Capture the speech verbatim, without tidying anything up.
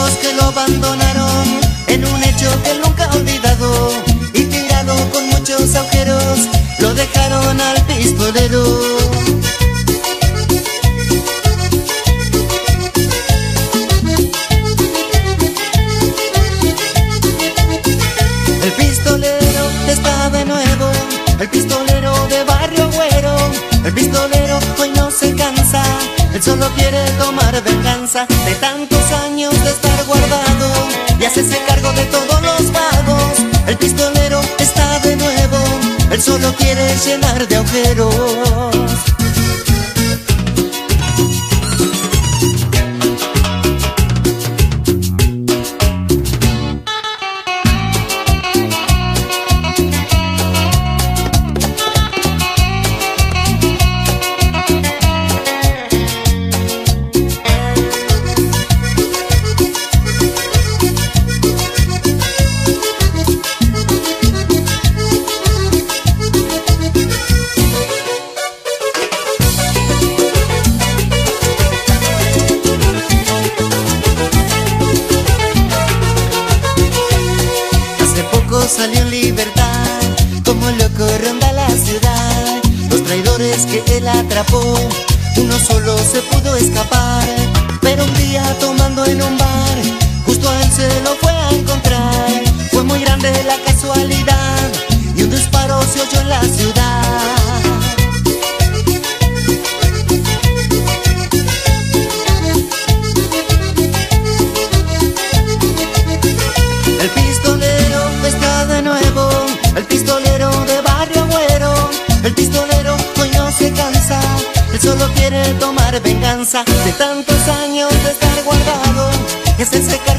amigos que lo abandonaron en un hecho que él nunca ha olvidado, y tirado con muchos agujeros lo dejaron al pistolero. El pistolero está de nuevo, el pistolero de Barrio Güero. El pistolero hoy no se cansa, él solo quiere tomar venganza de tantos años de estar guardado y hacerse cargo de todos los vagos. El pistolero está de nuevo, él solo quiere llenar de agujeros. Salió en libertad, como loco ronda la ciudad. Los traidores que él atrapó, uno solo se pudo escapar. Pero un día tomando en un bar, justo a él se lo fue a encontrar. Fue muy grande la casualidad y un disparo se oyó en la ciudad. El pistolero está de nuevo, el pistolero de Barrio Güero. El pistolero hoy no se cansa, él solo quiere tomar venganza de tantos años de estar guardado y hacerse cargo